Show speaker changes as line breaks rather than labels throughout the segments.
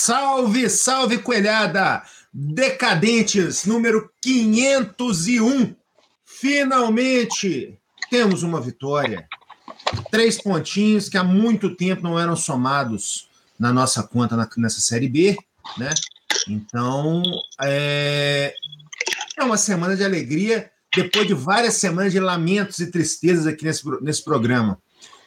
Salve, salve, coelhada! Decadentes, número 501. Finalmente temos uma vitória. 3 pontinhos que há muito tempo não eram somados na nossa conta nessa Série B, né? Então, é uma semana de alegria depois de várias semanas de lamentos e tristezas aqui nesse programa.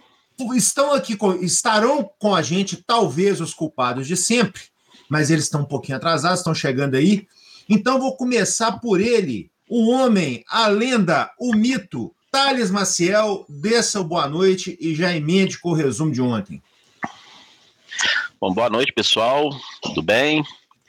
Estarão com a gente, talvez, os culpados de sempre, mas eles estão um pouquinho atrasados, estão chegando aí. Então, vou começar por ele, o homem, a lenda, o mito, Thales Maciel. Desça o boa noite e já emende com o resumo de ontem.
Bom, boa noite, pessoal. Tudo bem?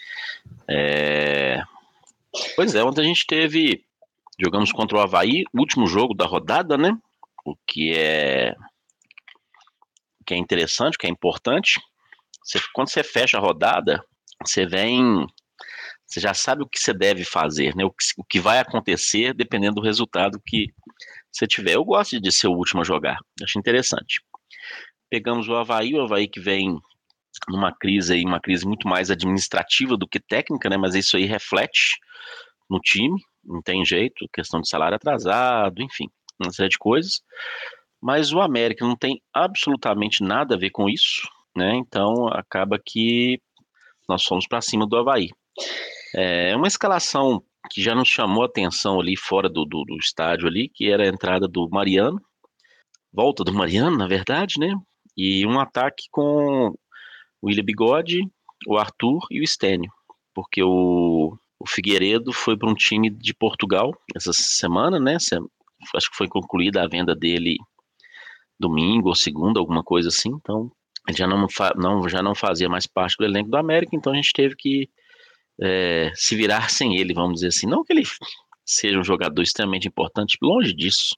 Pois é, ontem a gente jogamos contra o Avaí, último jogo da rodada, né? O que é interessante, o que é importante. Quando você fecha a rodada, você já sabe o que você deve fazer, né? O que vai acontecer dependendo do resultado que você tiver. Eu gosto de ser o último a jogar, acho interessante. Pegamos o Avaí que vem numa crise muito mais administrativa do que técnica, né? Mas isso aí reflete no time, não tem jeito, questão de salário atrasado, enfim, uma série de coisas. Mas o América não tem absolutamente nada a ver com isso, né? Então acaba que nós fomos para cima do Avaí. É uma escalação que já nos chamou a atenção ali fora do estádio ali, que era a entrada do Mariano, volta do Mariano, na verdade, né? E um ataque com o William Bigode, o Arthur e o Stênio, porque o Figueiredo foi para um time de Portugal essa semana, né? Acho que foi concluída a venda dele domingo ou segunda, alguma coisa assim. Então, ele já não fazia mais parte do elenco do América, então a gente teve que se virar sem ele, vamos dizer assim. Não que ele seja um jogador extremamente importante, longe disso.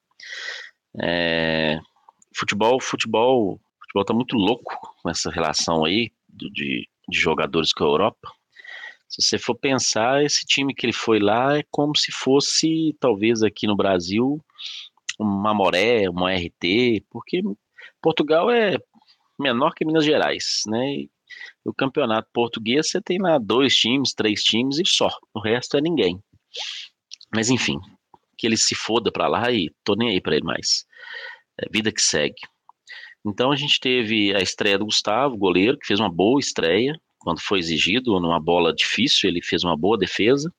Futebol tá muito louco com essa relação aí de jogadores com a Europa. Se você for pensar, esse time que ele foi lá é como se fosse, talvez aqui no Brasil, uma Mamoré, uma RT, porque Portugal é menor que Minas Gerais, né? E o campeonato português você tem lá 2 times, 3 times e só. O resto é ninguém. Mas enfim, que ele se foda pra lá e tô nem aí pra ele mais. É vida que segue. Então a gente teve a estreia do Gustavo, goleiro, que fez uma boa estreia. Quando foi exigido, numa bola difícil, ele fez uma boa defesa.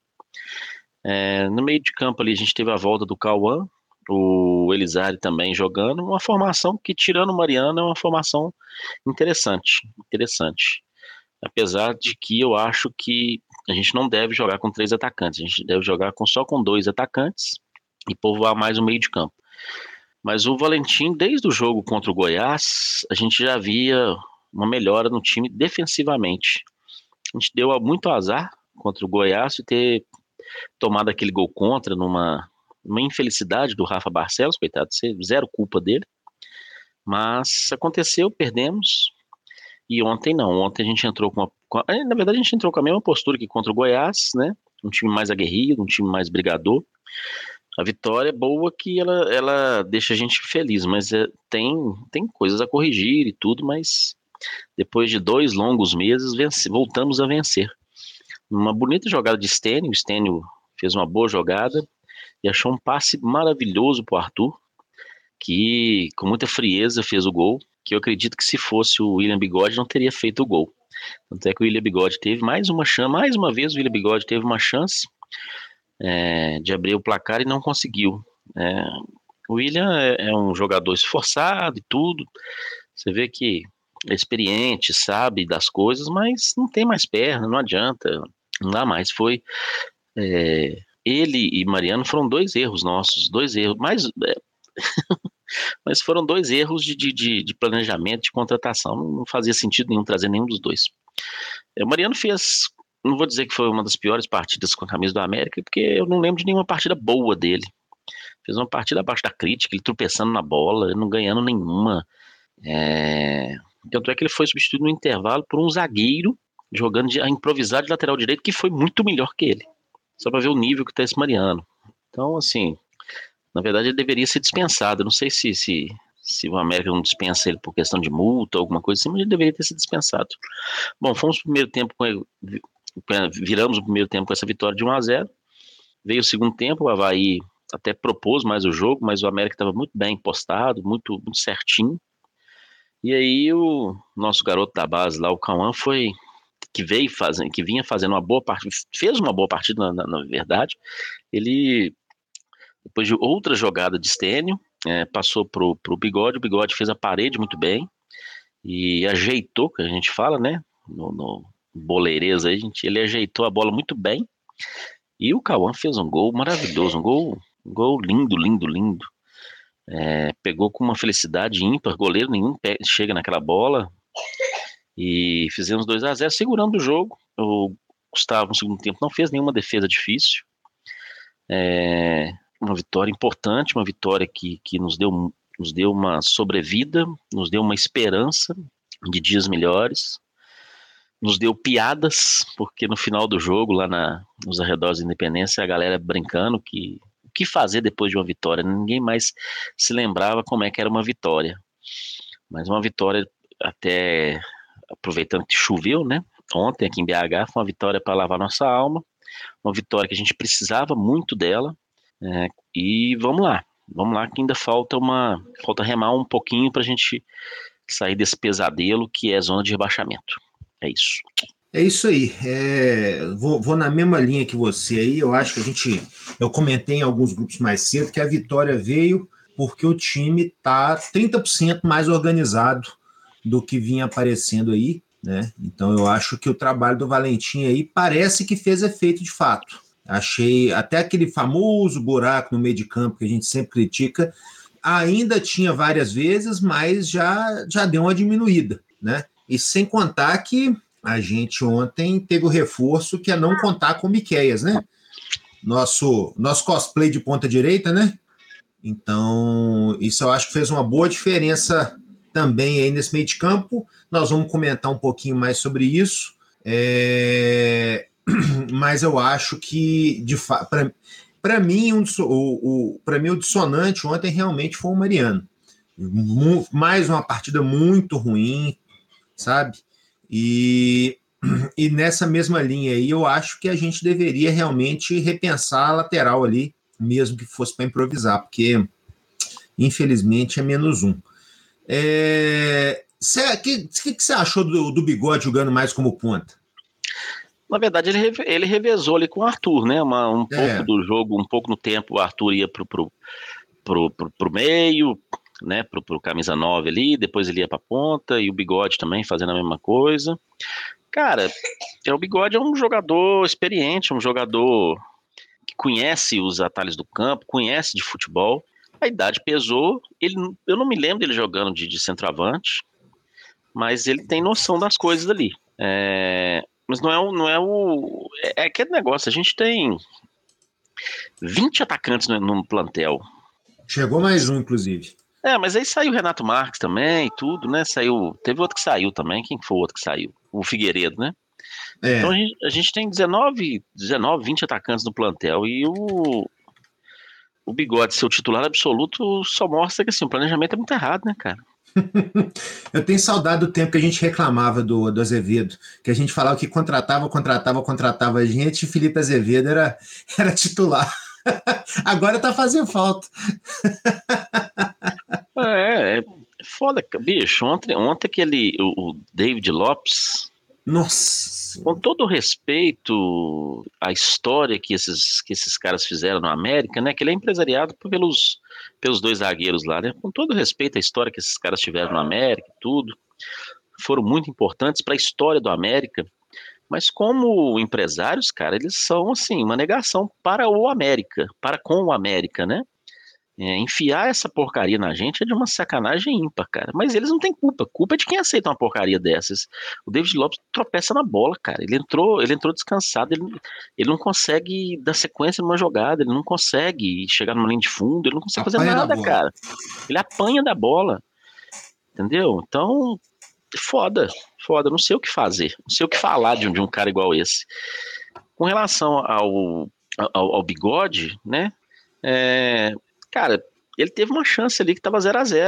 No meio de campo ali a gente teve a volta do Cauã, o Elizari também jogando, uma formação que, tirando o Mariano, é uma formação interessante. Apesar de que eu acho que a gente não deve jogar com 3 atacantes, a gente deve jogar só com 2 atacantes e povoar mais o meio de campo. Mas o Valentim, desde o jogo contra o Goiás, a gente já via uma melhora no time defensivamente. A gente deu muito azar contra o Goiás de ter tomado aquele gol contra numa infelicidade do Rafa Barcelos, coitado, zero culpa dele. Mas aconteceu, perdemos. E ontem não, ontem a gente entrou na verdade a gente entrou com a mesma postura que contra o Goiás, né? Um time mais aguerrido, um time mais brigador. A vitória é boa que ela deixa a gente feliz, mas tem coisas a corrigir e tudo, mas depois de 2 longos meses voltamos a vencer. Uma bonita jogada de Stênio, o Stênio fez uma boa jogada e achou um passe maravilhoso para o Arthur, que com muita frieza fez o gol, que eu acredito que se fosse o William Bigode não teria feito o gol. Tanto é que o William Bigode teve mais uma vez o William Bigode teve uma chance de abrir o placar e não conseguiu. O William é um jogador esforçado e tudo, você vê que é experiente, sabe das coisas, mas não tem mais perna, não adianta, não dá mais. Ele e Mariano foram 2 erros nossos, 2 erros, mas foram 2 erros de planejamento, de contratação. Não fazia sentido nenhum trazer nenhum dos dois. O Mariano fez, não vou dizer que foi uma das piores partidas com a camisa do América, porque eu não lembro de nenhuma partida boa dele. Fez uma partida abaixo da crítica, ele tropeçando na bola, não ganhando nenhuma. Tanto é que ele foi substituído no intervalo por um zagueiro jogando a improvisar de lateral direito, que foi muito melhor que ele. Só para ver o nível que tá esse Mariano. Então, assim, na verdade ele deveria ser dispensado. Eu não sei se Se o América não dispensa ele por questão de multa, alguma coisa assim, ele deveria ter sido dispensado. Bom, fomos pro primeiro tempo viramos o primeiro tempo com essa vitória de 1-0. Veio o segundo tempo, o Avaí até propôs mais o jogo, mas o América estava muito bem postado, muito, muito certinho. E aí o nosso garoto da base lá, o Cauã, que vinha fazendo uma boa partida, fez uma boa partida na verdade. Ele, depois de outra jogada de Stênio, passou pro Bigode, o Bigode fez a parede muito bem e ajeitou, que a gente fala, né, no boleirês aí, ele ajeitou a bola muito bem e o Cauã fez um gol maravilhoso, um gol lindo, lindo, lindo. Pegou com uma felicidade ímpar, goleiro nenhum chega naquela bola e fizemos 2-0 segurando o jogo. O Gustavo no segundo tempo não fez nenhuma defesa difícil. Uma vitória importante, uma vitória que nos deu uma sobrevida, nos deu uma esperança de dias melhores, nos deu piadas, porque no final do jogo, lá nos arredores da Independência, a galera brincando que o que fazer depois de uma vitória, ninguém mais se lembrava como é que era uma vitória, mas uma vitória até, aproveitando que choveu, né, ontem aqui em BH, foi uma vitória para lavar nossa alma, uma vitória que a gente precisava muito dela, e vamos lá que ainda falta remar um pouquinho para a gente sair desse pesadelo que é zona de rebaixamento. É isso.
É isso aí. Vou na mesma linha que você aí. Eu acho que eu comentei em alguns grupos mais cedo que a vitória veio porque o time está 30% mais organizado do que vinha aparecendo aí, né? Então eu acho que o trabalho do Valentim aí parece que fez efeito de fato. Achei até aquele famoso buraco no meio de campo que a gente sempre critica, ainda tinha várias vezes, mas já deu uma diminuída, né? E sem contar que a gente ontem teve o reforço que é não contar com o Miqueias, né? Nosso cosplay de ponta direita, né? Então, isso eu acho que fez uma boa diferença também aí nesse meio de campo. Nós vamos comentar um pouquinho mais sobre isso. Mas eu acho que, para mim, o dissonante ontem realmente foi o Mariano. Mais uma partida muito ruim, sabe? E nessa mesma linha aí, eu acho que a gente deveria realmente repensar a lateral ali, mesmo que fosse para improvisar, porque infelizmente é -1. O que você achou do Bigode jogando mais como ponta?
Na verdade, ele revezou ali com o Arthur, né? Um pouco
É,
do jogo, um pouco no tempo, o Arthur ia pro meio, né? Pro camisa 9 ali, depois ele ia pra ponta, e o Bigode também fazendo a mesma coisa. Cara, o Bigode é um jogador experiente, um jogador que conhece os atalhos do campo, conhece de futebol. A idade pesou, eu não me lembro dele jogando de centroavante, mas ele tem noção das coisas ali. Mas é aquele negócio, a gente tem 20 atacantes no plantel.
chegou mais um, inclusive.
Mas aí saiu o Renato Marques também e tudo, né? Teve outro que saiu também. Quem foi o outro que saiu? O Figueiredo, né? Então
É,
a gente tem 19, 20 atacantes no plantel e o Bigode, seu titular absoluto, só mostra que assim, o planejamento é muito errado, né, cara?
eu tenho saudade do tempo que a gente reclamava do Azevedo, que a gente falava que contratava a gente, e Felipe Azevedo era titular. Agora tá fazendo falta.
É foda, bicho. Ontem o David Lopes,
Nossa.
com todo o respeito à história que esses caras fizeram no América, né? Que ele é empresariado pelos dois zagueiros lá, né? Com todo o respeito à história que esses caras tiveram no América e tudo, foram muito importantes para a história do América. Mas como empresários, cara, eles são assim uma negação para o América, para com o América, né? Enfiar essa porcaria na gente é de uma sacanagem ímpar, cara. Mas eles não têm culpa. Culpa é de quem aceita uma porcaria dessas. O David Lopes tropeça na bola, cara. Ele entrou descansado. Ele não consegue dar sequência numa jogada. Ele não consegue chegar numa linha de fundo. Ele não consegue fazer
Apanha da
nada,
bola.
cara. Ele apanha da bola. Entendeu? Então, foda. Foda. Não sei o que fazer. Não sei o que falar de um cara igual esse. Com relação ao Bigode, né? Cara, ele teve uma chance ali que tava 0-0.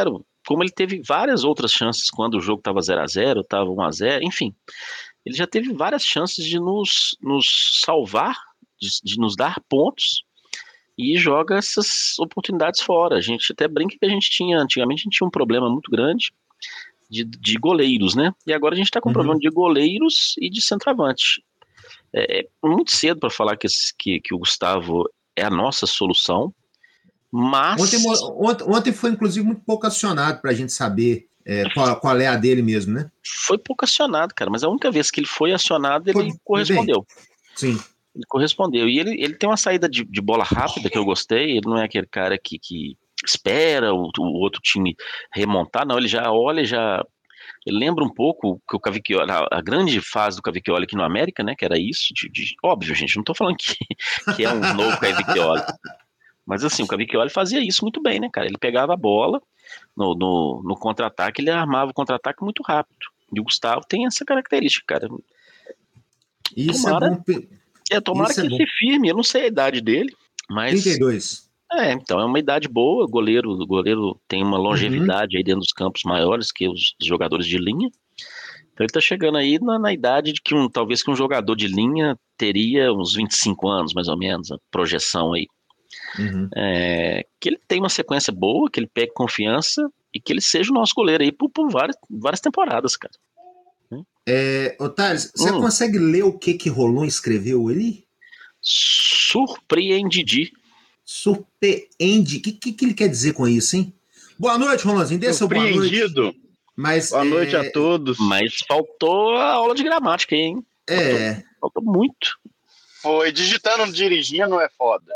como ele teve várias outras chances quando o jogo estava 0-0, estava 1-0, enfim, ele já teve várias chances de nos salvar, de nos dar pontos, e joga essas oportunidades fora. A gente até brinca que antigamente a gente tinha um problema muito grande de goleiros, né? E agora a gente está com um problema de goleiros e de centroavante. É muito cedo para falar que o Gustavo é a nossa solução, mas...
Ontem foi, inclusive, muito pouco acionado para a gente saber qual é a dele mesmo, né?
Foi pouco acionado, cara, mas a única vez que ele foi acionado, ele correspondeu.
Bem, sim.
Ele correspondeu. E ele tem uma saída de bola rápida que eu gostei. Ele não é aquele cara que espera o outro time remontar, não. Ele já olha, ele lembra um pouco que o Cavicchioli, a grande fase do Cavicchioli aqui no América, né? Que era isso. Óbvio, gente, não tô falando que é um novo Cavicchioli. Mas assim, o Cavicchioli fazia isso muito bem, né, cara? Ele pegava a bola no contra-ataque, ele armava o contra-ataque muito rápido. E o Gustavo tem essa característica, cara.
Isso é bom.
Tomara que ele se firme. Eu não sei a idade dele, mas...
32.
Então é uma idade boa. O goleiro tem uma longevidade aí dentro dos campos maiores que os jogadores de linha. Então ele tá chegando aí na idade de que talvez que um jogador de linha teria uns 25 anos, mais ou menos, a projeção aí. Que ele tenha uma sequência boa, que ele pegue confiança e que ele seja o nosso goleiro aí por várias temporadas, cara.
Otário, você consegue ler o que Rolon escreveu ali?
Surpreendi.
Surpreende. O que ele quer dizer com isso, hein? Boa noite, Rolonzinho. Dê seu boa noite.
Boa noite a todos.
Mas faltou a aula de gramática aí, hein? Faltou muito.
Foi, digitando dirigindo é foda.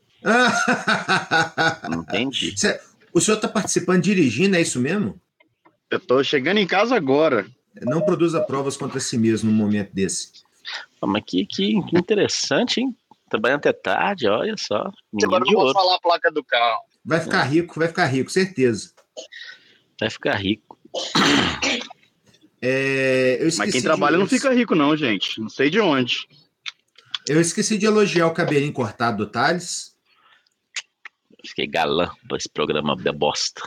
Entendi.
O senhor está participando dirigindo, é isso mesmo?
Eu tô chegando em casa agora.
Não produza provas contra si mesmo num momento desse.
Mas que interessante, hein? Trabalhando até tarde, olha só.
Agora não vou falar a placa do carro.
Vai ficar rico, certeza.
Vai ficar rico.
Mas quem trabalha não fica rico não, gente. Não sei de onde.
Eu esqueci de elogiar o cabelinho cortado do Thales.
Fiquei galã pra esse programa da bosta.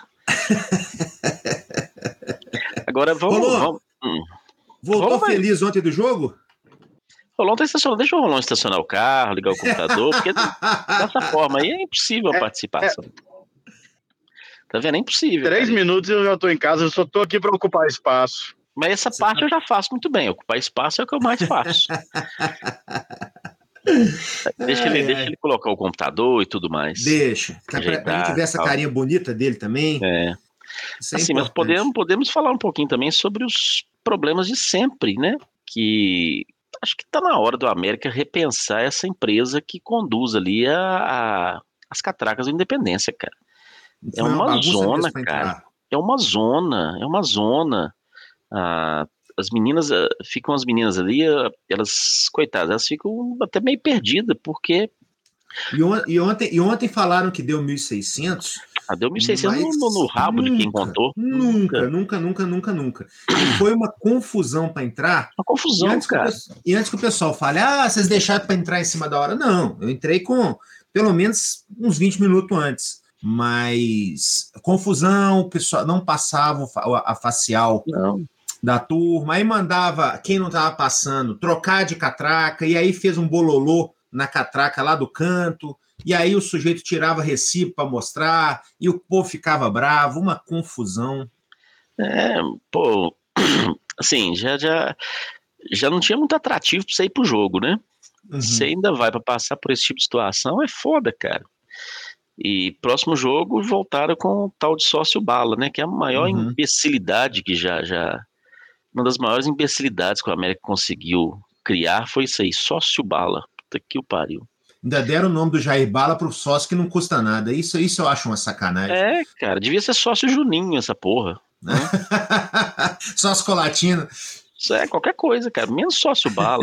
Agora vamos...
Voltou feliz ontem do jogo?
Rolon tá estacionando. Deixa o Rolon estacionar o carro, ligar o computador, porque dessa forma aí é impossível a participação. Tá vendo? É impossível.
3 minutos eu já tô em casa, eu só tô aqui pra ocupar espaço.
Mas essa parte eu já faço muito bem. Ocupar espaço é o que eu mais faço. Deixa ele colocar o computador e tudo mais.
Deixa. Pra gente ver essa carinha bonita dele também.
Assim, mas podemos falar um pouquinho também sobre os problemas de sempre, né? Que acho que tá na hora do América repensar essa empresa que conduz ali as catracas da Independência, cara. É uma zona, cara. É uma zona. As meninas ali, elas, coitadas, elas ficam até meio perdidas, porque...
E ontem falaram que deu 1.600.
Deu 1.600 no rabo de quem contou.
Nunca. E foi uma confusão para entrar.
Uma confusão, cara.
E antes que o pessoal fale, vocês deixaram para entrar em cima da hora. Não, eu entrei com pelo menos uns 20 minutos antes. Mas confusão, o pessoal não passava a facial da turma, aí mandava quem não estava passando trocar de catraca, e aí fez um bololô na catraca lá do canto, e aí o sujeito tirava recibo para mostrar, e o povo ficava bravo, uma confusão.
Assim, já não tinha muito atrativo para você ir pro jogo, né? Você ainda vai para passar por esse tipo de situação, é foda, cara. E próximo jogo voltaram com o tal de sócio bala, né? Que é a maior imbecilidade que uma das maiores imbecilidades que o América conseguiu criar foi isso aí, sócio bala. Puta que o pariu.
Ainda deram o nome do Jair Bala pro sócio que não custa nada. Isso eu acho uma sacanagem.
Cara, devia ser sócio Juninho essa porra. Né?
Sócio Colatina.
Isso qualquer coisa, cara. Menos sócio bala.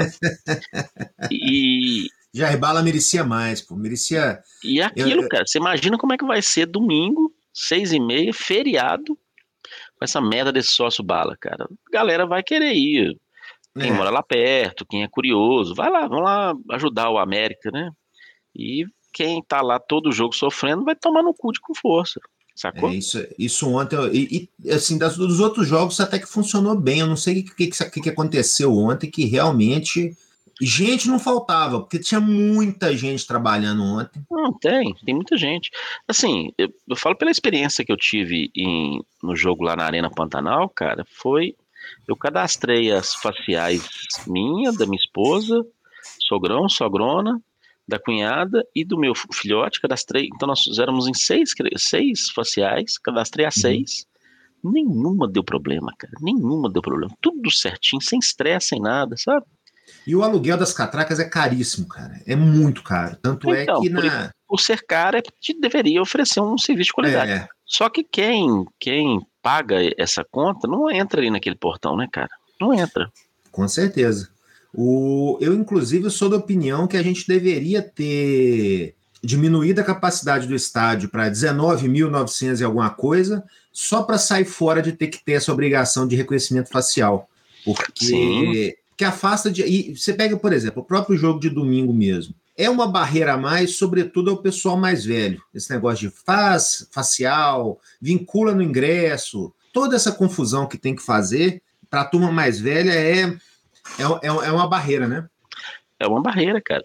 Jair Bala merecia mais, pô. Merecia...
E aquilo, cara, você imagina como é que vai ser domingo, 6h30, feriado, com essa merda desse sócio bala, cara. A galera vai querer ir. Quem mora lá perto, quem é curioso, vamos lá ajudar o América, né? E quem tá lá todo jogo sofrendo vai tomar no cu com força. sacou?
Isso ontem, assim, dos outros jogos até que funcionou bem. Eu não sei o que aconteceu ontem, que realmente gente não faltava, porque tinha muita gente trabalhando ontem.
Não, tem muita gente. Assim, eu falo pela experiência que eu tive no jogo lá na Arena Pantanal, cara, eu cadastrei as faciais da minha esposa, sogrão, sogrona, da cunhada e do meu filhote, cadastrei. Então nós éramos em seis faciais, cadastrei as 6. Nenhuma deu problema, cara. Nenhuma deu problema. Tudo certinho, sem estresse, sem nada, sabe?
E o aluguel das catracas é caríssimo, cara. É muito caro. Tanto é
Então,
que
por ser caro, deveria oferecer um serviço de qualidade. Só que quem paga essa conta não entra ali naquele portão, né, cara? Não entra.
Com certeza. Eu, inclusive, sou da opinião que a gente deveria ter diminuído a capacidade do estádio para 19.900 e alguma coisa, só para sair fora de ter que ter essa obrigação de reconhecimento facial. Porque que afasta de. E você pega, por exemplo, o próprio jogo de domingo mesmo. É uma barreira a mais, sobretudo ao pessoal mais velho. Esse negócio de facial, vincula no ingresso, toda essa confusão que tem que fazer para a turma mais velha é uma barreira, né?
É uma barreira, cara.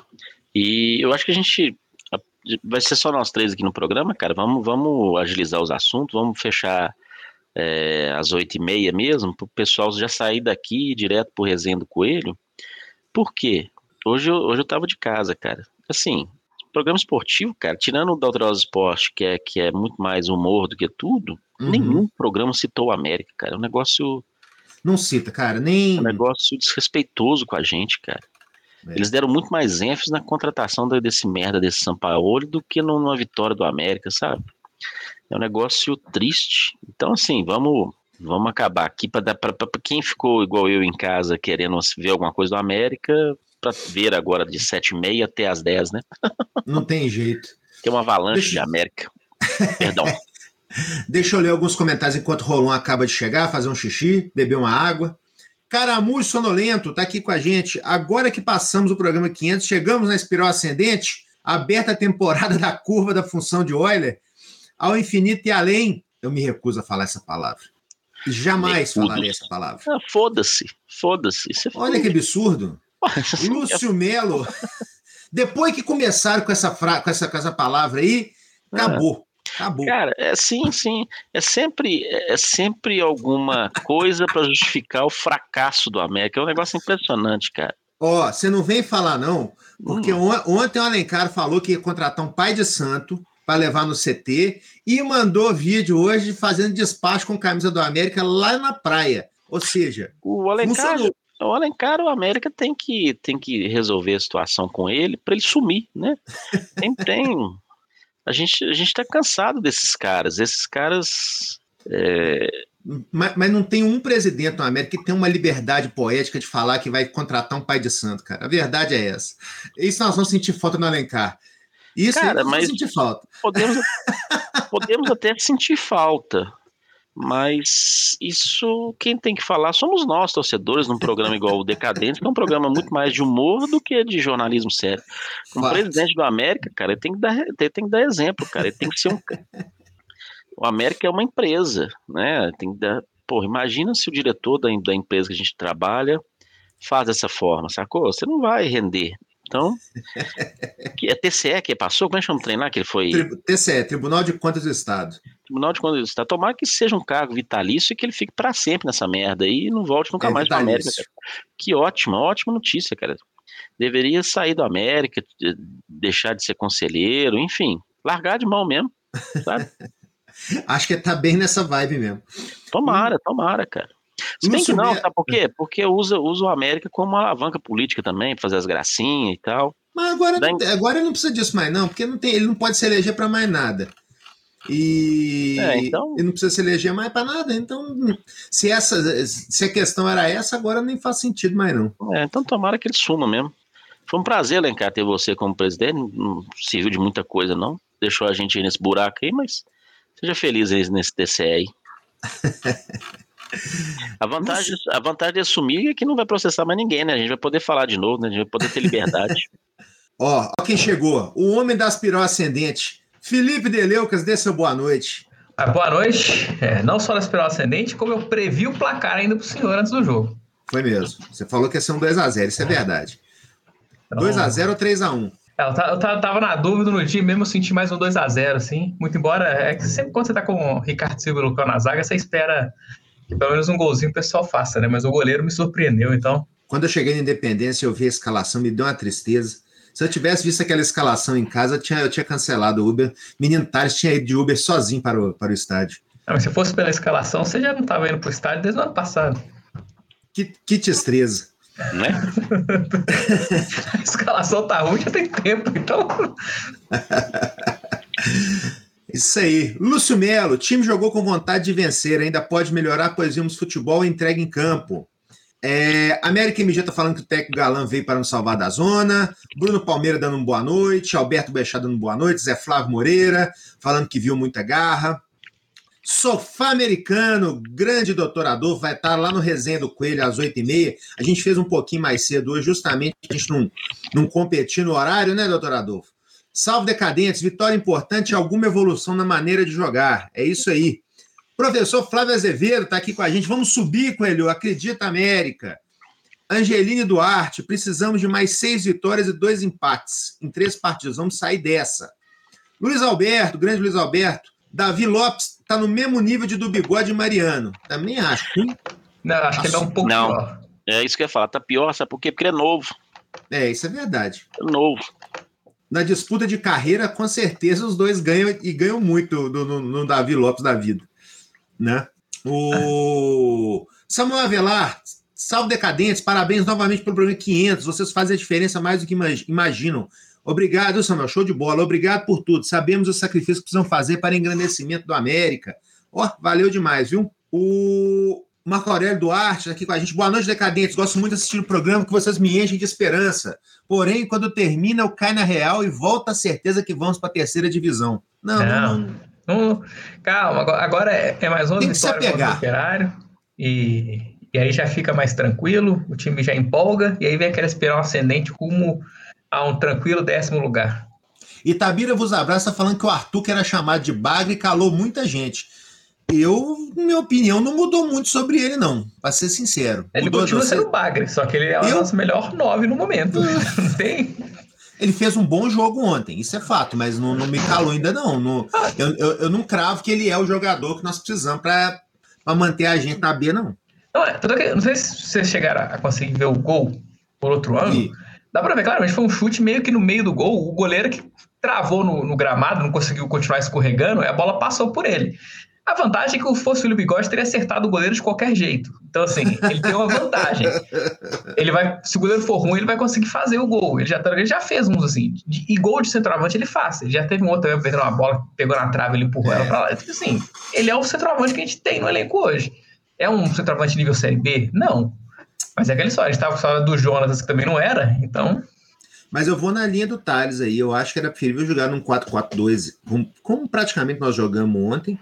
E eu acho que vai ser só nós 3 aqui no programa, cara. Vamos agilizar os assuntos, vamos fechar às 8h30 mesmo, para o pessoal já sair daqui direto pro Resenha do Coelho. Por quê? Hoje eu tava de casa, cara. Assim, programa esportivo, cara, tirando o Daltros Esporte, que é muito mais humor do que tudo, nenhum programa citou o América, cara. É um negócio...
Não cita, cara, nem...
É um negócio desrespeitoso com a gente, cara. Eles deram muito mais ênfase na contratação desse merda, desse Sampaoli, do que numa vitória do América, sabe? É um negócio triste. Então, assim, vamos acabar aqui para quem ficou igual eu em casa querendo ver alguma coisa do América, para ver agora de 7h30 até as 10, né?
Não tem jeito.
Tem uma avalanche de América. Perdão.
Deixa eu ler alguns comentários enquanto o Rolon acaba de chegar, fazer um xixi, beber uma água. Caramujo Sonolento tá aqui com a gente. Agora que passamos o programa 500, chegamos na espiral ascendente, aberta a temporada da curva da função de Euler, ao infinito e além. Eu me recuso a falar essa palavra. Jamais falarei essa palavra.
Foda-se.
Olha que absurdo. Lúcio Melo, depois que começaram com essa palavra aí, acabou.
Cara, sim. É sempre alguma coisa para justificar o fracasso do América. É um negócio impressionante, cara.
Você não vem falar não, porque ontem o Alencar falou que ia contratar um pai de santo para levar no CT e mandou vídeo hoje fazendo despacho com camisa do América lá na praia. Ou seja,
o Alencar, o América tem que resolver a situação com ele para ele sumir, né? A gente tá cansado desses caras. Esses caras...
Mas não tem um presidente na América que tem uma liberdade poética de falar que vai contratar um pai de santo, cara. A verdade é essa. Isso nós vamos sentir falta no Alencar. Isso cara, nós vamos sentir falta.
Podemos até sentir falta. Mas isso quem tem que falar somos nós, torcedores, num programa igual o Decadentes, que é um programa muito mais de humor do que de jornalismo sério. Como presidente do América, cara, ele tem que dar exemplo, cara. Ele tem que ser O América é uma empresa, né? Tem que dar... imagina se o diretor da empresa que a gente trabalha faz dessa forma, sacou? Você não vai render. Então, é TCE que passou? Como é que chama o trem lá que ele foi?
TCE, Tribunal de Contas do Estado.
Tribunal de Contas do Estado. Tomara que seja um cargo vitalício e que ele fique para sempre nessa merda aí e não volte nunca mais para a América. Cara. Que ótima notícia, cara. Deveria sair do América, deixar de ser conselheiro, enfim, largar de mão mesmo, sabe?
Acho que tá bem nessa vibe mesmo.
Tomara, cara. Se bem que não, sabe por quê? Porque usa o América como uma alavanca política também, pra fazer as gracinhas e tal.
Mas agora ele não precisa disso mais não, porque ele não pode se eleger para mais nada. E
então...
ele não precisa se eleger mais para nada. Então, se a questão era essa, agora nem faz sentido mais não.
Então tomara que ele suma mesmo. Foi um prazer, Alencar, ter você como presidente. Não serviu de muita coisa, não. Deixou a gente aí nesse buraco aí, mas seja feliz aí nesse TCE aí. A vantagem de assumir é que não vai processar mais ninguém, né? A gente vai poder falar de novo, né? A gente vai poder ter liberdade.
Ó quem chegou. O homem da espiral ascendente. Felipe Deleucas, dê seu boa noite.
Boa noite. Não só na espiral ascendente, como eu previ o placar ainda pro senhor antes do jogo.
Foi mesmo. Você falou que ia ser um 2x0, isso é verdade.
Então,
2x0 ou 3x1?
Eu tava na dúvida no dia, mesmo eu senti mais um 2x0, assim. Muito embora, que sempre quando você tá com o Ricardo Silva e o Lucão na zaga, você espera que pelo menos um golzinho o pessoal faça, né? Mas o goleiro me surpreendeu, então.
Quando eu cheguei na Independência, eu vi a escalação, me deu uma tristeza. Se eu tivesse visto aquela escalação em casa, eu tinha cancelado o Uber. Menino Tales tinha ido de Uber sozinho para o estádio.
Mas se fosse pela escalação, você já não estava indo pro estádio desde o ano passado.
Que tristeza.
Né?
A escalação tá ruim, já tem tempo, então.
Isso aí. Lúcio Melo, o time jogou com vontade de vencer, ainda pode melhorar, pois vimos futebol e entrega em campo. América MG tá falando que o técnico Galan veio para nos salvar da zona. Bruno Palmeira dando boa noite. Alberto Bechá dando boa noite. Zé Flávio Moreira falando que viu muita garra. Sofá Americano, grande doutor Adolfo, vai estar lá no Resenha do Coelho às 8h30. A gente fez um pouquinho mais cedo hoje, justamente a gente não competir no horário, né, doutor Adolfo? Salve Decadentes, vitória importante e alguma evolução na maneira de jogar. É isso aí. Professor Flávio Azevedo está aqui com a gente. Vamos subir, Coelho. Acredita, América. Angeline Duarte, precisamos de mais 6 vitórias e 2 empates em 3 partidas. Vamos sair dessa. Luiz Alberto, grande Luiz Alberto. Davi Lopes está no mesmo nível do Bigode e Mariano. Também acho.
Não, acho que ele é um pouco pior.
É isso que eu ia falar. Tá pior, sabe por quê? Porque ele é novo.
Isso é verdade.
É novo.
Na disputa de carreira, com certeza, os dois ganham e ganham muito no Davi Lopes da vida. Né? O Samuel Avelar, salve Decadentes, parabéns novamente pelo programa 500, vocês fazem a diferença mais do que imaginam. Obrigado, Samuel, show de bola, obrigado por tudo, sabemos o sacrifício que precisam fazer para o engrandecimento do América. Valeu demais, viu? O Marco Aurélio Duarte aqui com a gente, boa noite, Decadentes, gosto muito de assistir o programa que vocês me enchem de esperança, porém, quando termina, eu caio na real e volto a certeza que vamos para a 3ª divisão. Não.
Calma, agora é mais uma
vitória contra o
Operário e aí já fica mais tranquilo, o time já empolga e aí vem aquela espiral ascendente rumo a um tranquilo 10º lugar.
Itabira vos abraça falando que o Arthur, que era chamado de bagre, calou muita gente. Minha opinião, não mudou muito sobre ele, não, para ser sincero.
Ele continua sendo bagre, só que ele é o nosso melhor 9 no momento. Não tem...
Ele fez um bom jogo ontem, isso é fato, mas não me calou ainda não. Eu não cravo que ele é o jogador que nós precisamos para manter a gente na B, não.
Não sei se vocês chegaram a conseguir ver o gol por outro ângulo. Dá para ver, claramente, foi um chute meio que no meio do gol. O goleiro que travou no gramado, não conseguiu continuar escorregando, e a bola passou por ele. A vantagem é que fosse o Felipe Bigode teria acertado o goleiro de qualquer jeito. Então, assim, ele tem uma vantagem. Se o goleiro for ruim, ele vai conseguir fazer o gol. Ele já fez uns, assim. E gol de centroavante ele faz. Ele já teve um outro também, perdeu uma bola, pegou na trave, ele empurrou ela pra lá. Então, assim, ele é o centroavante que a gente tem no elenco hoje. É um centroavante nível Série B? Não. Mas é aquela história. A gente tava com a história do Jonas, que também não era, então...
Mas eu vou na linha do Thales aí. Eu acho que era preferível jogar num 4-4-2, como praticamente nós jogamos ontem,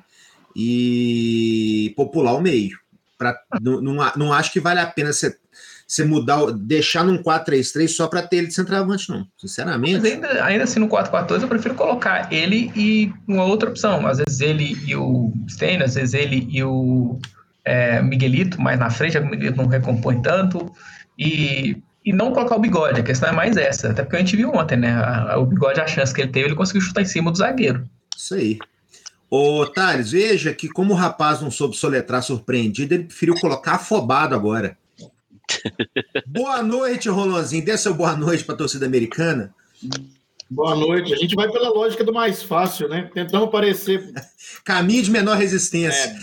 e popular o meio. Não acho que vale a pena você mudar, deixar num 4-3-3 só para ter ele de centroavante, não. Sinceramente.
Mas ainda assim, no 4-4-2, eu prefiro colocar ele e uma outra opção. Às vezes ele e o Stênio, às vezes ele e o Miguelito mais na frente, o Miguelito não recompõe tanto. E não colocar o Bigode, a questão é mais essa. Até porque a gente viu ontem, né? O Bigode, a chance que ele teve, ele conseguiu chutar em cima do zagueiro.
Isso aí. Ô, Thales, veja que como o rapaz não soube soletrar surpreendido, ele preferiu colocar afobado agora. Boa noite, Rolonzinho. Dê seu boa noite para a torcida americana.
Boa noite. A gente vai pela lógica do mais fácil, né? Tentamos parecer...
Caminho de menor resistência.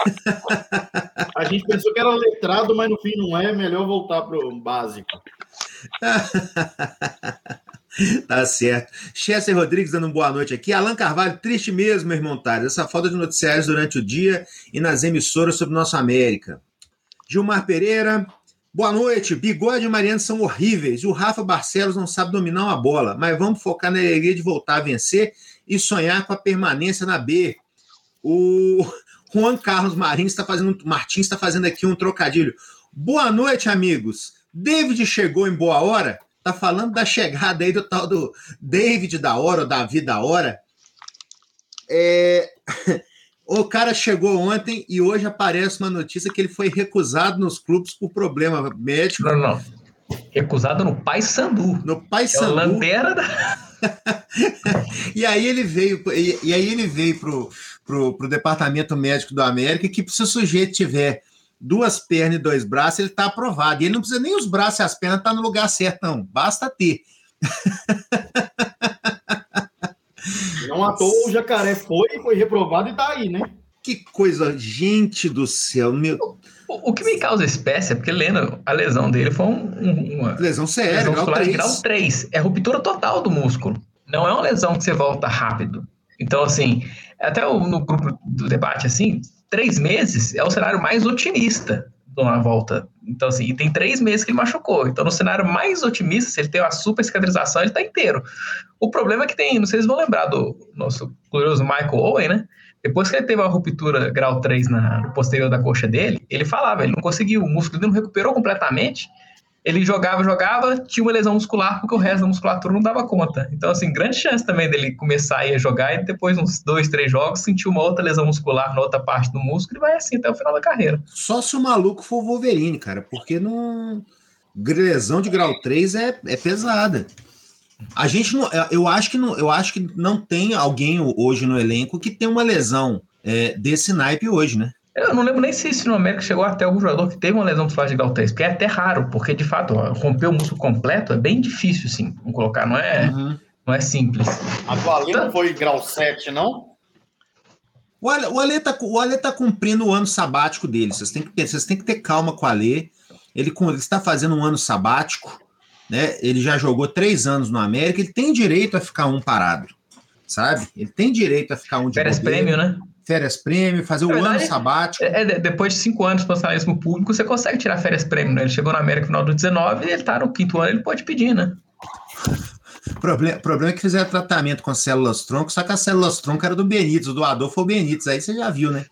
A gente pensou que era letrado, mas no fim não é. Melhor voltar para o básico.
Tá certo. Chester Rodrigues dando boa noite aqui. Alan Carvalho, triste mesmo, meu irmão Thales. Essa falta de noticiários durante o dia e nas emissoras sobre o nosso América. Gilmar Pereira, boa noite. Bigode e Mariano são horríveis. E o Rafa Barcelos não sabe dominar uma bola. Mas vamos focar na alegria de voltar a vencer e sonhar com a permanência na B. O Juan Carlos Martins está fazendo aqui um trocadilho. Boa noite, amigos. David chegou em boa hora? Tá falando da chegada aí do tal do David da hora, ou Davi da hora. O cara chegou ontem e hoje aparece uma notícia que ele foi recusado nos clubes por problema médico.
Não. Recusado no Paysandu.
No Paysandu.
É o lanterna da...
E aí ele veio pro departamento médico do América, que se o sujeito tiver 2 pernas e 2 braços, ele está aprovado. E ele não precisa nem os braços e as pernas estar no lugar certo, não. Basta ter.
Não à toa o Jacaré foi reprovado e tá aí, né?
Que coisa, gente do céu.
O que me causa espécie é porque, lendo, a lesão dele foi uma
lesão séria,
lesão muscular de grau 3. É ruptura total do músculo. Não é uma lesão que você volta rápido. Então, assim, até no grupo do debate, assim, 3 meses é o cenário mais otimista de uma volta. Então, assim, e tem 3 meses que ele machucou. Então, no cenário mais otimista, se ele tem uma super cicatrização, ele tá inteiro. O problema é que tem, não sei se vocês vão lembrar do nosso glorioso Michael Owen, né? Depois que ele teve uma ruptura grau 3 no posterior da coxa dele, ele falava, ele não conseguiu, o músculo dele não recuperou completamente. Ele jogava, tinha uma lesão muscular, porque o resto da musculatura não dava conta. Então, assim, grande chance também dele começar a jogar e depois, uns 2, 3 jogos, sentir uma outra lesão muscular na outra parte do músculo e vai assim até o final da carreira.
Só se o maluco for o Wolverine, cara, porque lesão de grau 3 é pesada. A gente não, eu acho que não tem alguém hoje no elenco que tem uma lesão desse naipe hoje, né?
Eu não lembro nem se no América chegou até algum jogador que teve uma lesão muscular de grau 3, porque é até raro, porque de fato, romper o músculo completo é bem difícil, assim, vamos colocar, não é simples.
A do Ale não foi grau 7, não?
O Ale tá cumprindo o ano sabático dele, vocês têm que ter calma com o Ale, ele está fazendo um ano sabático, né? Ele já jogou 3 anos no América, ele tem direito a ficar um parado, sabe? Ele tem direito a ficar um de
férias prêmio, né?
Férias prêmio, fazer o ano sabático.
Depois de 5 anos de funcionalismo público, você consegue tirar férias prêmio, né? Ele chegou na América no final do 19 e ele tá no 5º ano, ele pode pedir, né?
O problema é que fizeram tratamento com células tronco, só que as células tronco era do Benítez, o doador foi o Benítez, aí você já viu, né?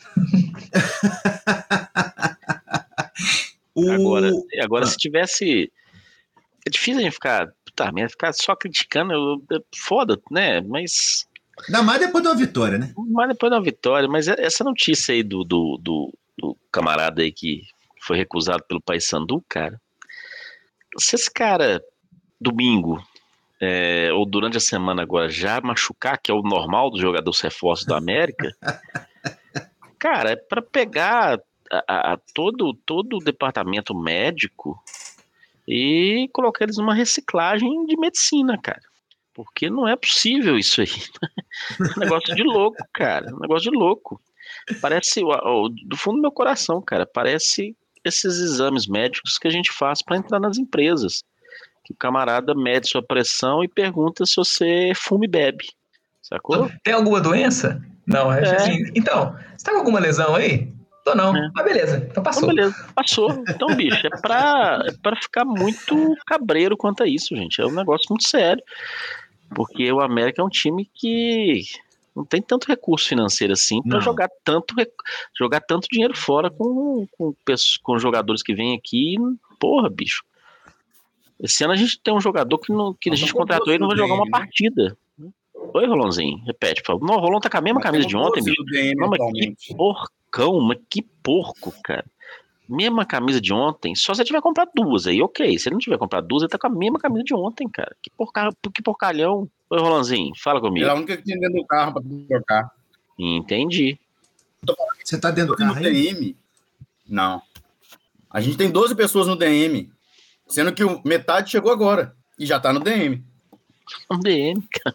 Agora se tivesse... É difícil a gente ficar só criticando, foda, né? Mas...
Ainda mais depois de uma vitória, né?
Mas essa notícia aí do camarada aí que foi recusado pelo Paysandu, cara, se esse cara, domingo, ou durante a semana agora, já machucar, que é o normal do jogador reforço do América, cara, é pra pegar todo o departamento médico e colocar eles numa reciclagem de medicina, cara. Porque não é possível isso aí. Um negócio de louco, cara. Um negócio de louco. Parece, do fundo do meu coração, cara, parece esses exames médicos que a gente faz para entrar nas empresas. Que o camarada mede sua pressão e pergunta se você fuma e bebe. Sacou?
Tem alguma doença? Não, assim, então, você tá com alguma lesão aí? Tô não. Mas beleza, então passou.
Então, beleza, passou. Então, bicho, é pra ficar muito cabreiro quanto a isso, gente. É um negócio muito sério. Porque o América é um time que não tem tanto recurso financeiro assim para jogar tanto dinheiro fora com jogadores que vêm aqui. Porra, bicho. Esse ano a gente tem um jogador que a gente contratou e não vai jogar uma partida. Oi, Rolãozinho, repete, por favor. Não, o Rolão tá com a mesma camisa de ontem, bicho. Não, mas que porcão, mas que porco, cara. Mesma camisa de ontem, só se você tiver comprado 2 aí, ok. Se ele não tiver comprado 2, ele tá com a mesma camisa de ontem, cara. Que porcalhão. Oi, Rolandzinho, fala comigo.
Era a única que tinha dentro do carro pra trocar.
Entendi.
Você tá dentro do carro
no DM? Não. A gente tem 12 pessoas no DM, sendo que metade chegou agora e já tá no DM.
No DM, cara.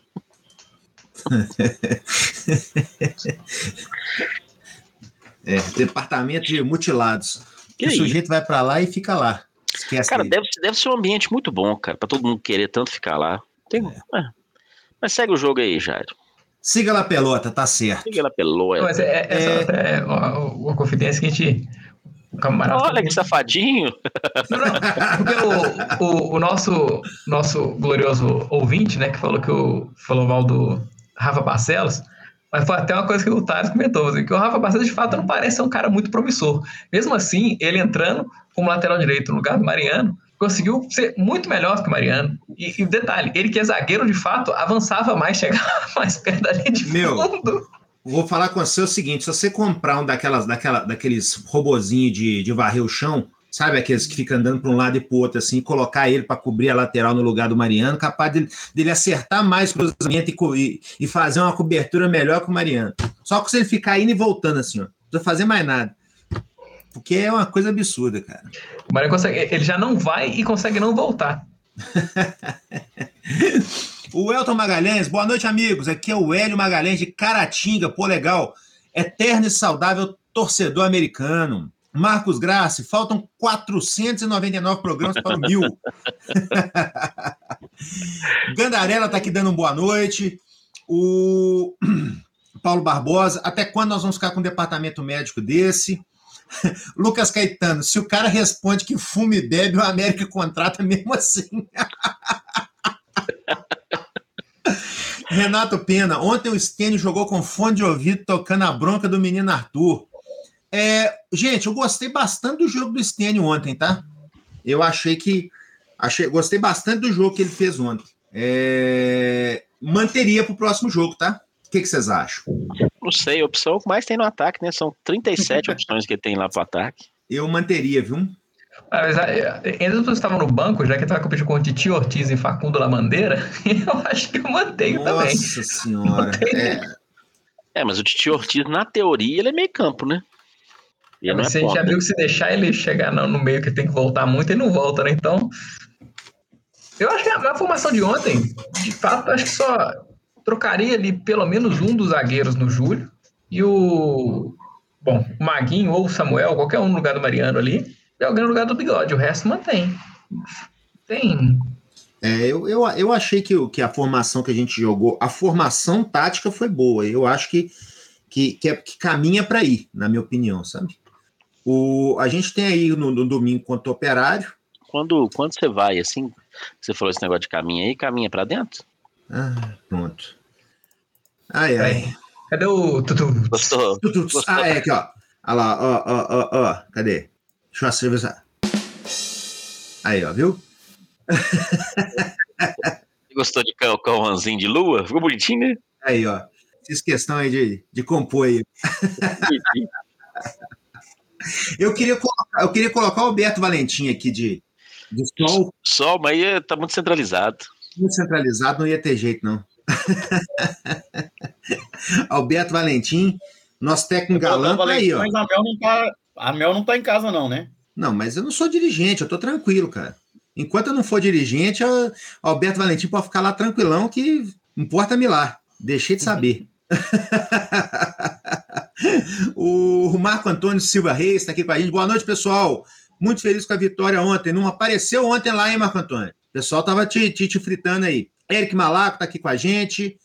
Departamento de mutilados. O sujeito vai pra lá e fica lá. Esquece.
Cara, deve ser um ambiente muito bom, cara, pra todo mundo querer tanto ficar lá. Mas segue o jogo aí, Jairo.
Siga lá, pelota, tá certo.
Siga lá, pelota.
Mas uma confidência que a gente... O camarada...
Olha que safadinho.
Não, porque o nosso glorioso ouvinte, né, que falou mal do Rafa Barcelos, mas foi até uma coisa que o Thales comentou, assim, que o Rafa Barcelos de fato não parece ser um cara muito promissor. Mesmo assim, ele entrando como lateral direito no lugar do Mariano, conseguiu ser muito melhor que o Mariano. E detalhe, ele que é zagueiro de fato, avançava mais, chegava mais perto da linha de fundo.
Vou falar com você o seguinte: se você comprar um daqueles robozinhos de varrer o chão, sabe aqueles que ficam andando para um lado e para o outro, assim, colocar ele para cobrir a lateral no lugar do Mariano, capaz dele acertar mais o cruzamento e fazer uma cobertura melhor que o Mariano. Só que se ele ficar indo e voltando assim, ó, não precisa fazer mais nada. Porque é uma coisa absurda, cara.
O Mariano ele já não vai e consegue não voltar.
O Elton Magalhães, boa noite, amigos. Aqui é o Hélio Magalhães de Caratinga, pô, legal. Eterno e saudável torcedor americano. Marcos Grassi, faltam 499 programas para o 1000. Gandarela tá aqui dando boa noite. O Paulo Barbosa, até quando nós vamos ficar com um departamento médico desse? Lucas Caetano, se o cara responde que fuma e bebe, o América contrata mesmo assim. Renato Pena, ontem o Stênio jogou com fone de ouvido tocando a bronca do menino Arthur. Gente, eu gostei bastante do jogo do Stênio ontem, tá? Eu gostei bastante do jogo que ele fez ontem. Manteria pro próximo jogo, tá? O que vocês acham?
Não sei, a opção que mais tem no ataque, né? São 37 opções que ele tem lá pro ataque.
Eu manteria, viu?
Mas ainda vocês estavam no banco, já que estava competindo com o Titi Ortiz e Facundo Lamandeira, eu acho que eu mantenho também.
Nossa senhora.
Mas o Titi Ortiz, na teoria, ele é meio campo, né?
Mas você já viu que se deixar ele chegar no meio que tem que voltar muito, ele não volta, né? Então, eu acho que a formação de ontem, de fato, acho que só trocaria ali pelo menos um dos zagueiros no Júlio e o Maguinho ou o Samuel, qualquer um no lugar do Mariano ali, e alguém no lugar do Bigode. O resto mantém. Tem.
Eu achei que a formação que a gente jogou, a formação tática foi boa. Eu acho que caminha para ir, na minha opinião, sabe? A gente tem aí no domingo contra o Operário.
Quando você vai, assim, você falou esse negócio de caminha aí, caminha para dentro?
Pronto. Ai.
Cadê o Tutu?
Gostou?
Aqui, ó. Olha lá, ó. Cadê? Deixa eu avisar. Aí, ó, viu?
Gostou de cãozinho de lua? Ficou bonitinho, né?
Aí, ó. Fiz questão aí de compor aí. Eu queria colocar o Alberto Valentim aqui de Sol.
Sol, mas aí tá muito centralizado.
Muito centralizado, não ia ter jeito, não. Alberto Valentim, nosso técnico galã, tá aí, ó.
Mas a Mel não tá em casa, não, né?
Não, mas eu não sou dirigente, eu tô tranquilo, cara. Enquanto eu não for dirigente, o Alberto Valentim pode ficar lá tranquilão, que importa-me lá. Deixei de saber. O Marco Antônio Silva Reis está aqui com a gente. Boa noite, pessoal. Muito feliz com a vitória ontem. Não apareceu ontem lá, hein, Marco Antônio? O pessoal tava te fritando aí. Eric Malaco está aqui com a gente.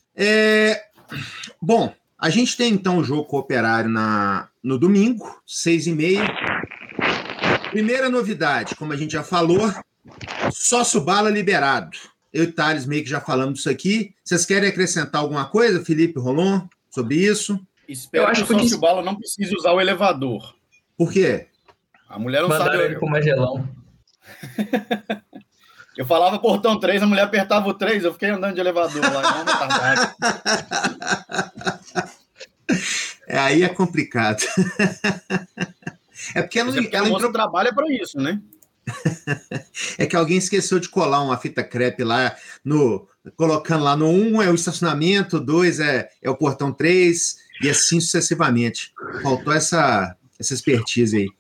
Bom, a gente tem então o jogo com o Operário no domingo, 6h30. Primeira novidade, como a gente já falou, sócio bala liberado. Eu e o Thales meio que já falamos disso aqui. Vocês querem acrescentar alguma coisa, Felipe Rolon, sobre isso?
Espero que o sócio bala não precise usar o elevador.
Por quê?
A mulher não
Mandaram
sabe.
Ele pro Magelão.
Eu falava portão 3, a mulher apertava o 3, eu fiquei andando de elevador lá.
Aí é complicado. É porque ela
entrou... trabalho é para isso, né?
É que alguém esqueceu de colar uma fita crepe lá, colocando lá no 1 é o estacionamento, 2 é o portão 3, e assim sucessivamente. Faltou essa expertise aí.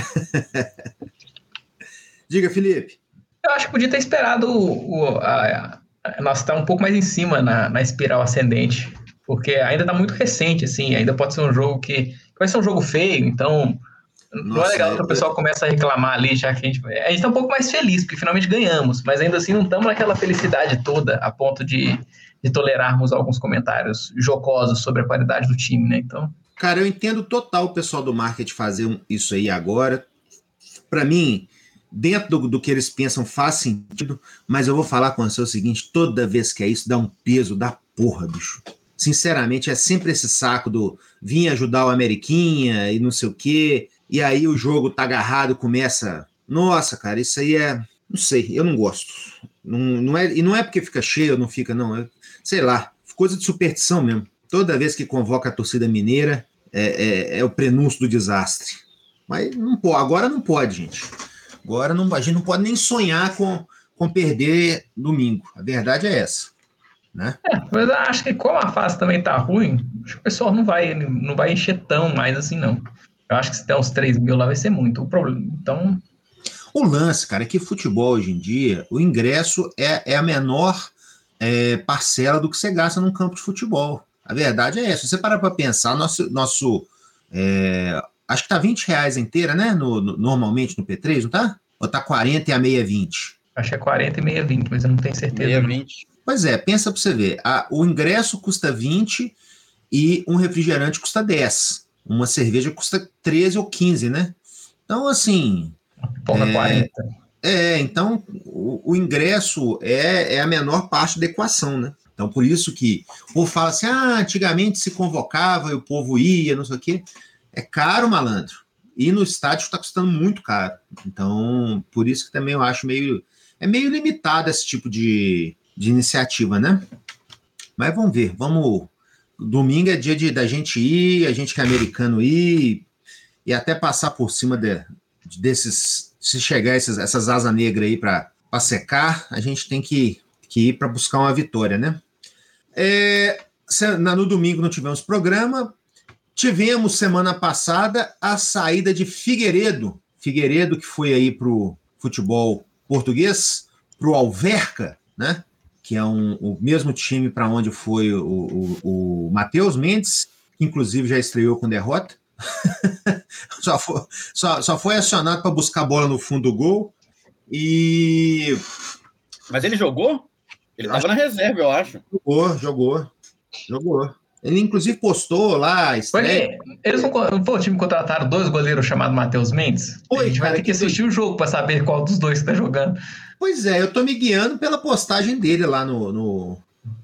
Diga, Felipe.
Eu acho que podia ter esperado nós estar um pouco mais em cima na espiral ascendente, porque ainda está muito recente, assim, ainda pode ser um jogo que vai ser um jogo feio, então não é legal que o pessoal comece a reclamar ali, já que a gente está um pouco mais feliz, porque finalmente ganhamos, mas ainda assim não estamos naquela felicidade toda a ponto de tolerarmos alguns comentários jocosos sobre a qualidade do time, né? Então...
Cara, eu entendo total o pessoal do marketing fazer isso aí agora. Para mim, dentro do que eles pensam faz sentido, mas eu vou falar com você o seguinte, toda vez que é isso, dá um peso da porra, bicho. Sinceramente, é sempre esse saco do vir ajudar o Ameriquinha e não sei o quê, e aí o jogo tá agarrado, começa... Nossa, cara, isso aí não sei, eu não gosto. E não é porque fica cheio ou não fica, não. Sei lá, coisa de superstição mesmo. Toda vez que convoca a torcida mineira, é o prenúncio do desastre. Mas não pode, agora não pode, gente. Agora a gente não pode nem sonhar com perder domingo. A verdade é essa. Né?
Mas eu acho que como a fase também tá ruim, acho que o pessoal não vai encher tão mais assim, não. Eu acho que se der uns 3 mil lá vai ser muito o problema. Então...
O lance, cara, é que futebol hoje em dia, o ingresso é a menor parcela do que você gasta num campo de futebol. A verdade é essa. Se você parar para pensar, acho que tá R$20 inteira, né? Normalmente no P3, não tá? Ou tá 40 e a meia 20?
Acho que é 40 e meia 20, mas eu não tenho certeza.
Meia 20.
Pois é, pensa para você ver. O ingresso custa 20 e um refrigerante custa 10. Uma cerveja custa 13 ou 15, né? Então, assim...
Porra, 40.
Então o ingresso é a menor parte da equação, né? Então, por isso que o povo fala assim, antigamente se convocava e o povo ia, não sei o quê. É caro, malandro. E no estádio está custando muito caro. Então, por isso que também eu acho meio limitado esse tipo de iniciativa, né? Mas vamos ver, domingo é dia da gente ir, a gente que é americano ir, e até passar por cima desses, se chegar essas asas negras aí para secar, a gente tem que ir para buscar uma vitória, né? No domingo não tivemos programa, tivemos semana passada a saída de Figueiredo que foi aí para o futebol português, para o Alverca, né? Que é o mesmo time para onde foi o Matheus Mendes, que inclusive já estreou com derrota. só foi acionado para buscar a bola no fundo do gol.
Mas ele jogou? Ele estava na reserva, eu acho.
Jogou. Ele inclusive postou lá a estreia.
O time contrataram 2 goleiros chamados Matheus Mendes. A gente vai ter que assistir o jogo para saber qual dos 2 está jogando.
Pois é, eu tô me guiando pela postagem dele lá no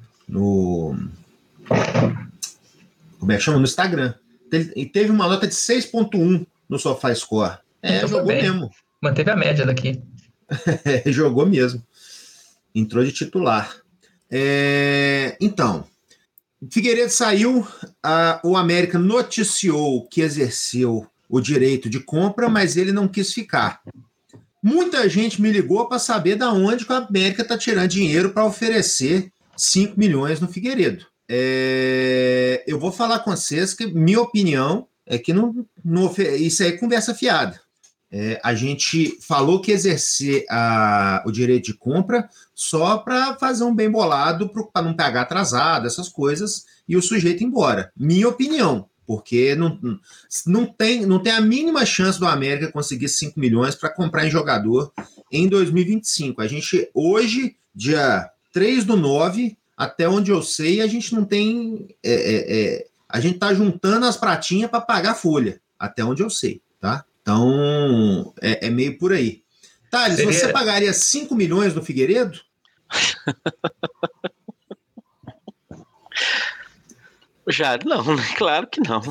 como é que chama? No Instagram. E teve uma nota de 6.1 no SofaScore. Jogou mesmo.
Manteve a média daqui.
Jogou mesmo. Entrou de titular. Então, Figueiredo saiu, o América noticiou que exerceu o direito de compra, mas ele não quis ficar. Muita gente me ligou para saber de onde que a América está tirando dinheiro para oferecer 5 milhões no Figueiredo. Eu vou falar com vocês que minha opinião é que isso aí é conversa fiada. A gente falou que exercer o direito de compra só para fazer um bem bolado, para não pagar atrasado, essas coisas, e o sujeito ir embora. Minha opinião, porque não tem a mínima chance do América conseguir 5 milhões para comprar em jogador em 2025. A gente, hoje, dia 3/9, até onde eu sei, a gente não tem... a gente está juntando as pratinhas para pagar a folha, até onde eu sei, tá? Então, é meio por aí. Thales, você pagaria 5 milhões no Figueiredo?
Já, não, claro que não.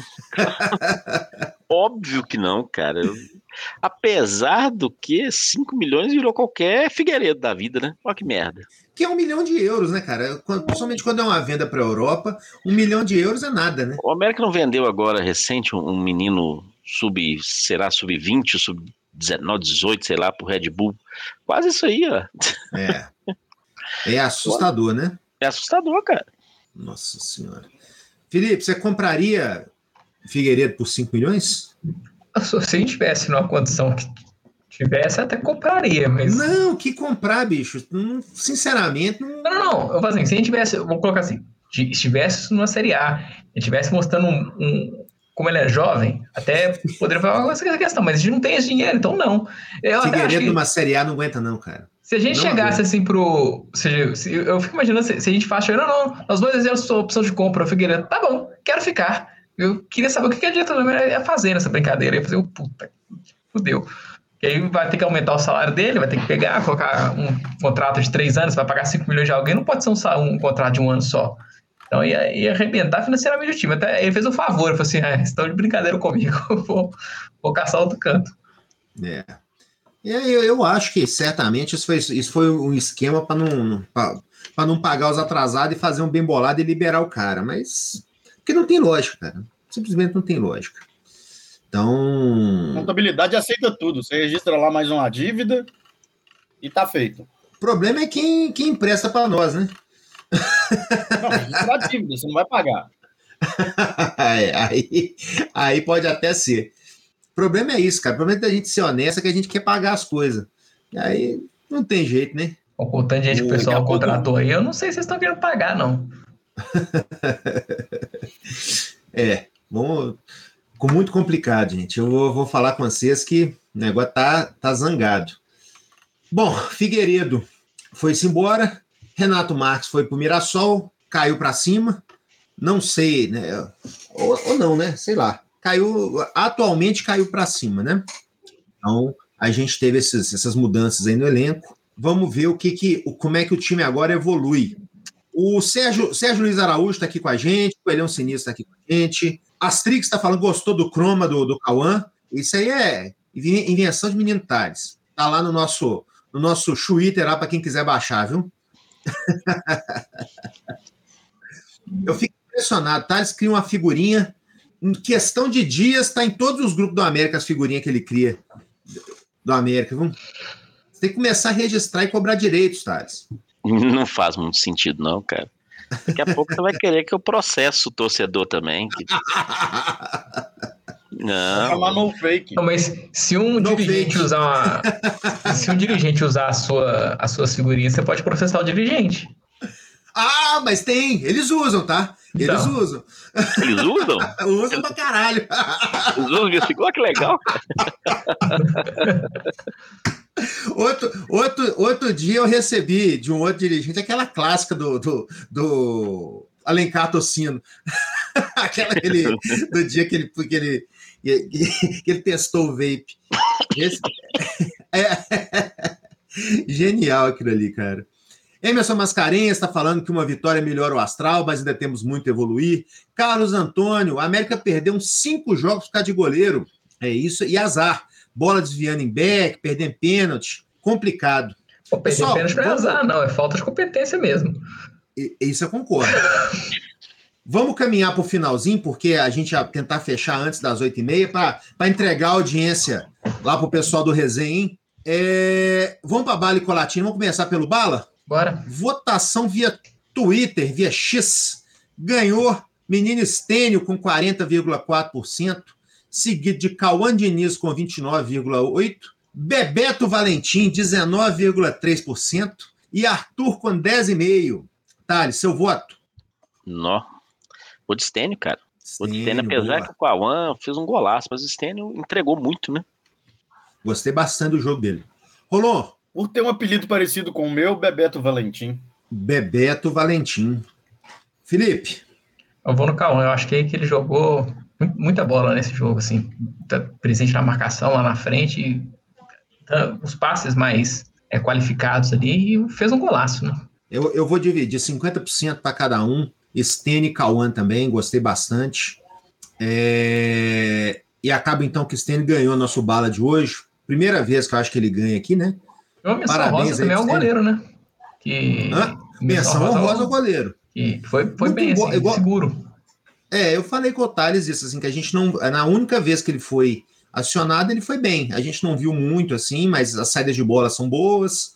Óbvio que não, cara. Apesar do que 5 milhões virou qualquer Figueiredo da vida, né? Olha que merda.
Que é 1 milhão de euros, né, cara? Principalmente quando é uma venda para a Europa, 1 milhão de euros é nada, né?
O América não vendeu agora recente um menino sub-20, sub-19, 18, sei lá, pro Red Bull. Quase isso aí, ó.
É assustador, né?
É assustador, cara.
Nossa Senhora. Felipe, você compraria Figueiredo por 5 milhões?
Se a gente tivesse numa condição que tivesse, até compraria, mas...
Não, que comprar, bicho. Sinceramente...
Não. Eu falo assim, se a gente tivesse... Vou colocar assim. Se estivesse numa Série A, e estivesse mostrando como ele é jovem, até poderia falar essa questão, mas a gente não tem esse dinheiro, então não.
Figueiredo numa Série A não aguenta não, cara.
Se a gente chegasse assim pro... eu fico imaginando se a gente faz... Não, nós vamos exercer a opção de compra, o Figueiredo. Tá bom, quero ficar. Eu queria saber o que a diretoria ia fazer nessa brincadeira. Eu ia fazer, puta, fudeu. E aí vai ter que aumentar o salário dele, vai ter que colocar um contrato de 3 anos, vai pagar 5 milhões de alguém, não pode ser um contrato de 1 ano só. Então ia arrebentar financeiramente o time. Até ele fez um favor, ele falou assim, estão de brincadeira comigo, vou caçar outro canto.
Eu acho que certamente isso foi um esquema para não pagar os atrasados e fazer um bem bolado e liberar o cara, mas Porque não tem lógica, cara. Simplesmente não tem lógica. Então...
A contabilidade aceita tudo. Você registra lá mais uma dívida e tá feito.
O problema é quem empresta para nós, né?
Não, registra a dívida, você não vai pagar.
aí pode até ser. O problema é isso, cara. O problema é da gente ser honesto, é que a gente quer pagar as coisas. E aí não tem jeito, né?
O tanto de gente que o pessoal contratou aí, eu não sei se vocês estão querendo pagar, não.
Vamos... Ficou muito complicado, gente. Eu vou falar com vocês que o negócio tá zangado. Bom, Figueiredo foi-se embora. Renato Marques foi pro Mirassol, caiu para cima. Não sei, né? Ou não, né? Sei lá. Atualmente caiu para cima, né? Então, a gente teve essas mudanças aí no elenco. Vamos ver como é que o time agora evolui. O Sérgio Luiz Araújo está aqui com a gente, o Elião Sinistro está aqui com a gente. Astrix está falando, gostou do croma do Cauã. Isso aí é invenção de menino Tales. Está lá no nosso Twitter, lá para quem quiser baixar, viu? Eu fico impressionado. Tales cria uma figurinha, em questão de dias, está em todos os grupos do América, as figurinhas que ele cria do América. Viu? Você tem que começar a registrar e cobrar direitos, Tales.
Não faz muito sentido, não, cara. Daqui a pouco você vai querer que eu processe o torcedor também. Não.
Chamar no fake.
Não, mas se um dirigente usar as suas figurinhas, você pode processar o dirigente.
Ah, mas tem. Eles usam, tá? Eles usam.
Eles usam?
Usam pra caralho.
Eles usam isso. Olha que legal.
Outro dia eu recebi de um outro dirigente aquela clássica do Alencar Tocino. Aquela do dia que ele testou o vape. Genial aquilo ali, cara. Emerson Mascarenhas está falando que uma vitória melhora o astral, mas ainda temos muito a evoluir. Carlos Antônio, a América perdeu uns 5 jogos por causa de goleiro. É isso, e azar. Bola desviando em back, perdendo pênalti. Complicado.
Perder pênalti não é azar, não. É falta de competência mesmo.
Isso eu concordo. Vamos caminhar para o finalzinho, porque a gente ia tentar fechar antes das 8h30 para entregar a audiência lá para o pessoal do resenha, hein? Vamos para Bala e Colatina. Vamos começar pelo Bala?
Bora.
Votação via Twitter, via X. Ganhou Menino Stênio com 40,4%. Seguido de Cauã Diniz com 29,8%, Bebeto Valentim, 19,3%, e Arthur com 10,5%. Thales, seu voto?
Não. O de Stênio, cara. O de Stênio, apesar que o Cauã fez um golaço, mas o Stênio entregou muito, né?
Gostei bastante do jogo dele. Rolon?
Por ter um apelido parecido com o meu, Bebeto Valentim.
Bebeto Valentim. Felipe?
Eu vou no Cauã. Eu acho que ele jogou muita bola nesse jogo, assim, tá presente na marcação lá na frente, os passes mais qualificados ali, e fez um golaço, né?
Eu vou dividir 50% para cada um. Stênio e Cauã também, gostei bastante. E acaba então que Stênio ganhou nosso Bala de hoje. Primeira vez que eu acho que ele ganha aqui, né?
Parabéns também ao goleiro, né?
Menção honrosa ao goleiro.
Que foi bem, assim, seguro.
Eu falei com o Thales isso, assim, que a gente não... Na única vez que ele foi acionado, ele foi bem. A gente não viu muito, assim, mas as saídas de bola são boas.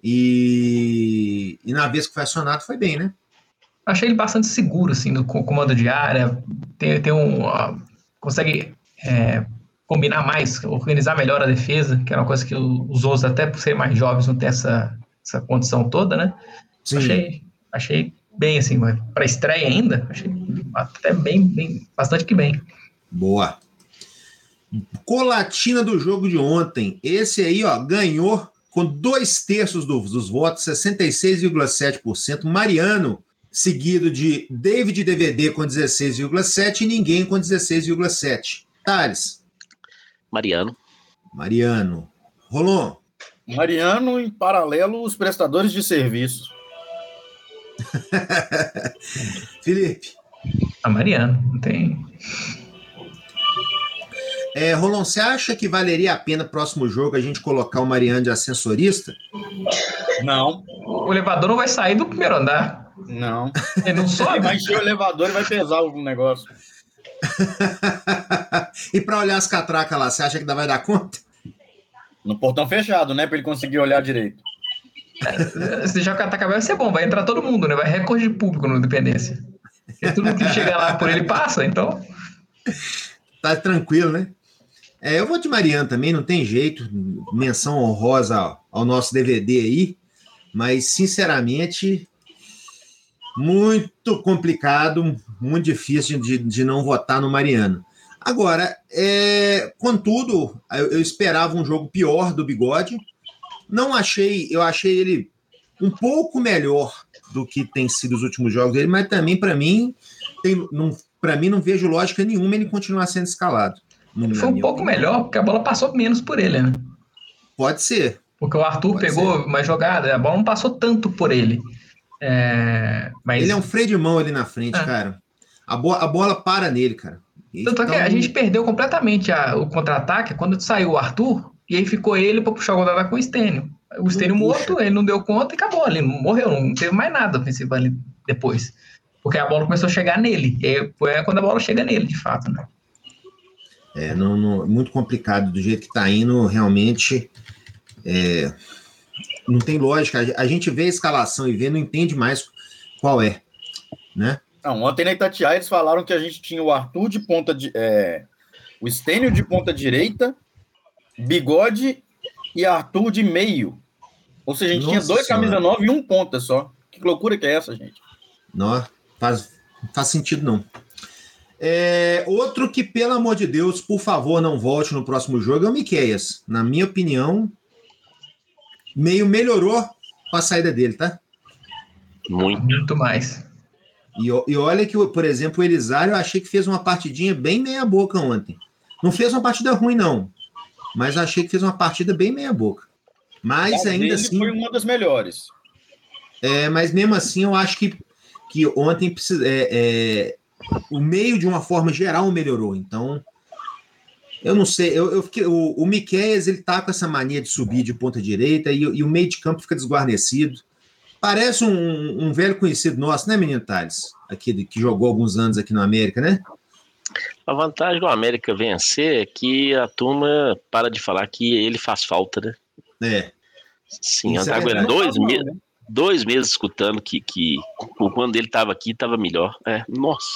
E na vez que foi acionado, foi bem, né?
Achei ele bastante seguro, assim, no comando de área. Consegue combinar mais, organizar melhor a defesa, que é uma coisa que os outros, até por serem mais jovens, não tem essa condição toda, né? Sim. Achei bem, assim, mas para estreia ainda, achei até bem, bastante que bem.
Boa. Colatina do jogo de ontem. Esse aí, ó, ganhou com 2/3 dos votos, 66,7%. Mariano, seguido de David DVD com 16,7% e ninguém com 16,7%. Thales? Mariano. Rolon?
Mariano, em paralelo, os prestadores de serviço.
Felipe?
Mariano, não tem...
Rolon, você acha que valeria a pena próximo jogo a gente colocar o Mariano de ascensorista?
Não.
O elevador não vai sair do primeiro andar.
Não.
Ele não
Ele
sobe?
vai encher o elevador e vai pesar o negócio.
E para olhar as catracas lá, você acha que ainda vai dar conta?
No portão fechado, né? Para ele conseguir olhar direito.
Se já atacar vai ser bom, vai entrar todo mundo, né? Vai recorde de público no Independência. Porque tudo que chega lá por ele passa, então.
Tá tranquilo, né? Eu vou de Mariano também, não tem jeito. Menção honrosa ao nosso DVD aí. Mas, sinceramente, muito complicado, muito difícil de não votar no Mariano. Agora, contudo, eu esperava um jogo pior do Bigode. Eu achei ele um pouco melhor do que tem sido os últimos jogos dele, mas também, para mim, não vejo lógica nenhuma ele continuar sendo escalado.
Foi um pouco melhor, porque a bola passou menos por ele, né?
Pode ser.
Porque o Arthur pegou uma jogada, a bola não passou tanto por ele. Mas...
Ele é um freio de mão ali na frente, cara. A bola para nele, cara.
Tanto é que a gente perdeu completamente o contra-ataque quando saiu o Arthur, e aí ficou ele para puxar o contra-ataque com o Stênio. O Stênio morto, ele não deu conta e acabou ali, não morreu, não teve mais nada ofensivo ali depois. Porque a bola começou a chegar nele. E aí foi quando a bola chega nele, de fato, né?
Muito complicado. Do jeito que tá indo, realmente não tem lógica. A gente vê a escalação e não entende mais qual é, né?
Não, ontem na Itatiaia eles falaram que a gente tinha o Arthur de ponta o Stênio de ponta direita, Bigode e Arthur de meio. Ou seja, a gente tinha 2 camisa 9 e 1 ponta só. Que loucura que é essa, gente?
Não faz sentido, não. Outro que, pelo amor de Deus, por favor, não volte no próximo jogo é o Miqueias. Na minha opinião, meio melhorou com a saída dele, tá?
Muito mais.
E olha que, por exemplo, o Elisário eu achei que fez uma partidinha bem meia-boca ontem. Não fez uma partida ruim, não. Mas achei que fez uma partida bem meia-boca. Mas ainda assim...
foi uma das melhores.
Mas mesmo assim, eu acho que ontem o meio, de uma forma geral, melhorou. Então, eu não sei. O Miqueias, ele tá com essa mania de subir de ponta direita e o meio de campo fica desguarnecido. Parece um velho conhecido nosso, né, menino Thales? Aquele que jogou alguns anos aqui no América, né?
A vantagem do América vencer é que a turma para de falar que ele faz falta, né? Sim, eu tava 2 meses escutando que quando ele estava aqui, estava melhor. Nossa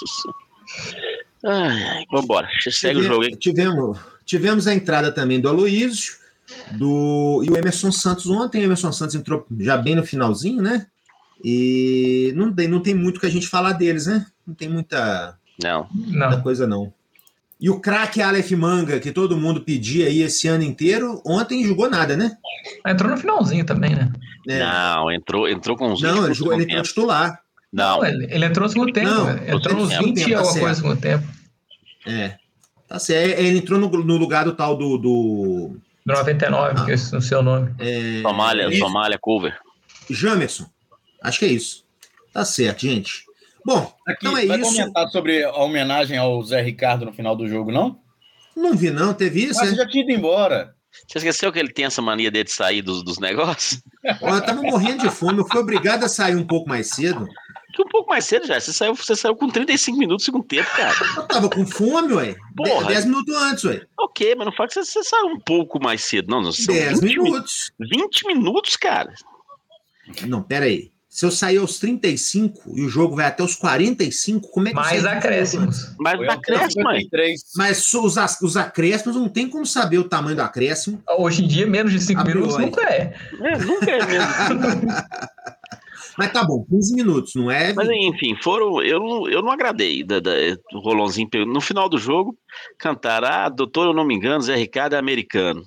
senhora. Vambora, segue o jogo aí.
Tivemos a entrada também do Aloysio e o Emerson Santos ontem. O Emerson Santos entrou já bem no finalzinho, né? E não tem muito que a gente falar deles, né? Não tem muita coisa, não. E o craque Aleph Manga, que todo mundo pedia aí esse ano inteiro, ontem jogou nada, né?
Entrou no finalzinho também, né?
Não, entrou com os 20.
Não, ele entrou titular.
Não,
ele entrou no segundo tempo.
Não,
entrou nos 20 e alguma coisa no segundo tempo.
Tá certo. Ele entrou no lugar do tal do
99, que é o seu nome.
Somália Cover.
Jamerson. Acho que é isso. Tá certo, gente. Bom,
aqui,
então
vai
isso.
Comentar sobre a homenagem ao Zé Ricardo no final do jogo, não?
Não vi, não. Teve isso?
Mas já tinha ido embora.
Você esqueceu que ele tem essa mania dele de sair dos negócios?
Eu tava morrendo de fome. Eu fui obrigado a sair um pouco mais cedo.
Um pouco mais cedo já. Você saiu com 35 minutos do segundo tempo, cara.
Eu tava com fome, ué.
Porra.
10 minutos antes, ué.
Ok, mas não fala que você saiu um pouco mais cedo. Não
10 minutos.
20 minutos, cara.
Não, pera aí. Se eu sair aos 35 e o jogo vai até os 45, como é que
mais acréscimos.
Mais acréscimo,
mas os acréscimos não tem como saber o tamanho do acréscimo.
Hoje em dia, menos de 5 minutos nunca é.
Nunca é mesmo.
Mas tá bom, 15 minutos, não é?
Mas enfim, eu não agradei do Rolonzinho. No final do jogo, cantaram, doutor, eu não me engano, Zé Ricardo é americano.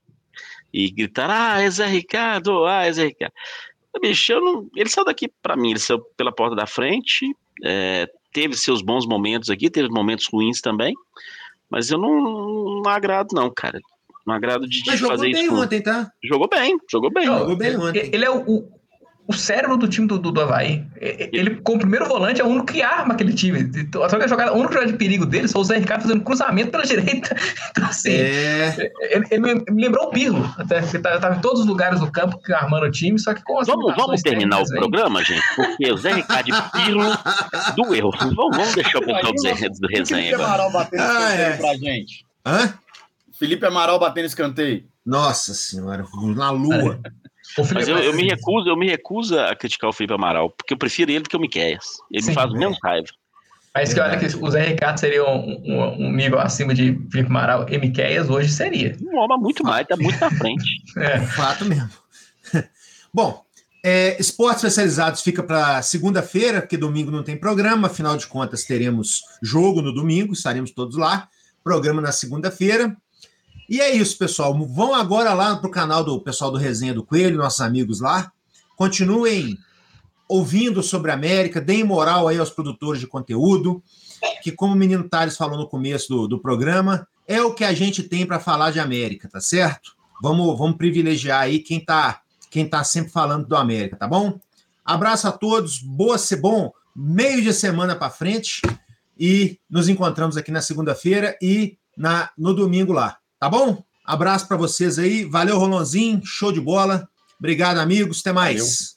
E gritaram, é Zé Ricardo, é Zé Ricardo. Bicho, ele saiu daqui, pra mim, ele saiu pela porta da frente, teve seus bons momentos aqui, teve momentos ruins também, mas eu não agrado não, cara. Não agrado de fazer isso.
Jogou bem ontem, tá?
Jogou bem ontem.
Ele é
o cérebro do time do Avaí. Ele, como primeiro volante, é o único que arma aquele time. O único jogador de perigo dele foi o Zé Ricardo fazendo cruzamento pela direita. Então, assim, ele me lembrou o Pirlo, até, porque estava em todos os lugares do campo armando o time, só que com as
Vamos terminar o programa, gente, porque o Zé Ricardo e Pirlo doeu. Vamos deixar o pessoal do resenha
agora. Felipe Amaral batendo escanteio pra gente.
Hã?
Felipe Amaral batendo escanteio.
Nossa senhora, na lua.
Mas eu me recuso a criticar o Felipe Amaral, porque eu prefiro ele do que o Miqueias. Ele me faz menos raiva.
Mas que olha que o Zé Ricardo seria um nível acima de Felipe Amaral e Miqueias, hoje seria.
Um homem muito mais, tá muito na frente.
Fato mesmo. Bom, esportes especializados fica para segunda-feira, porque domingo não tem programa, afinal de contas teremos jogo no domingo, estaremos todos lá, programa na segunda-feira. E é isso, pessoal. Vão agora lá para o canal do pessoal do Resenha do Coelho, nossos amigos lá. Continuem ouvindo sobre a América, deem moral aí aos produtores de conteúdo, que como o Menino Tales falou no começo do programa, é o que a gente tem para falar de América, tá certo? Vamos privilegiar aí quem tá sempre falando do América, tá bom? Abraço a todos, bom meio de semana para frente e nos encontramos aqui na segunda-feira e no domingo lá. Tá bom? Abraço para vocês aí. Valeu, Rolonzinho. Show de bola. Obrigado, amigos. Até mais.
Valeu.